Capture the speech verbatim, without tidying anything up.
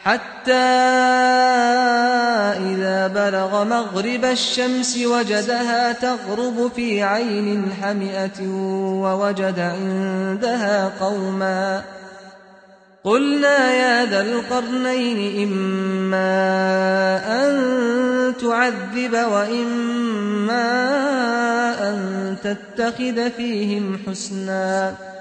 حتى إذا بلغ مغرب الشمس وجدها تغرب في عين حمئة ووجد عندها قوما قلنا يا ذا القرنين إما أن تعذب وإما أن تتخذ فيهم حسنا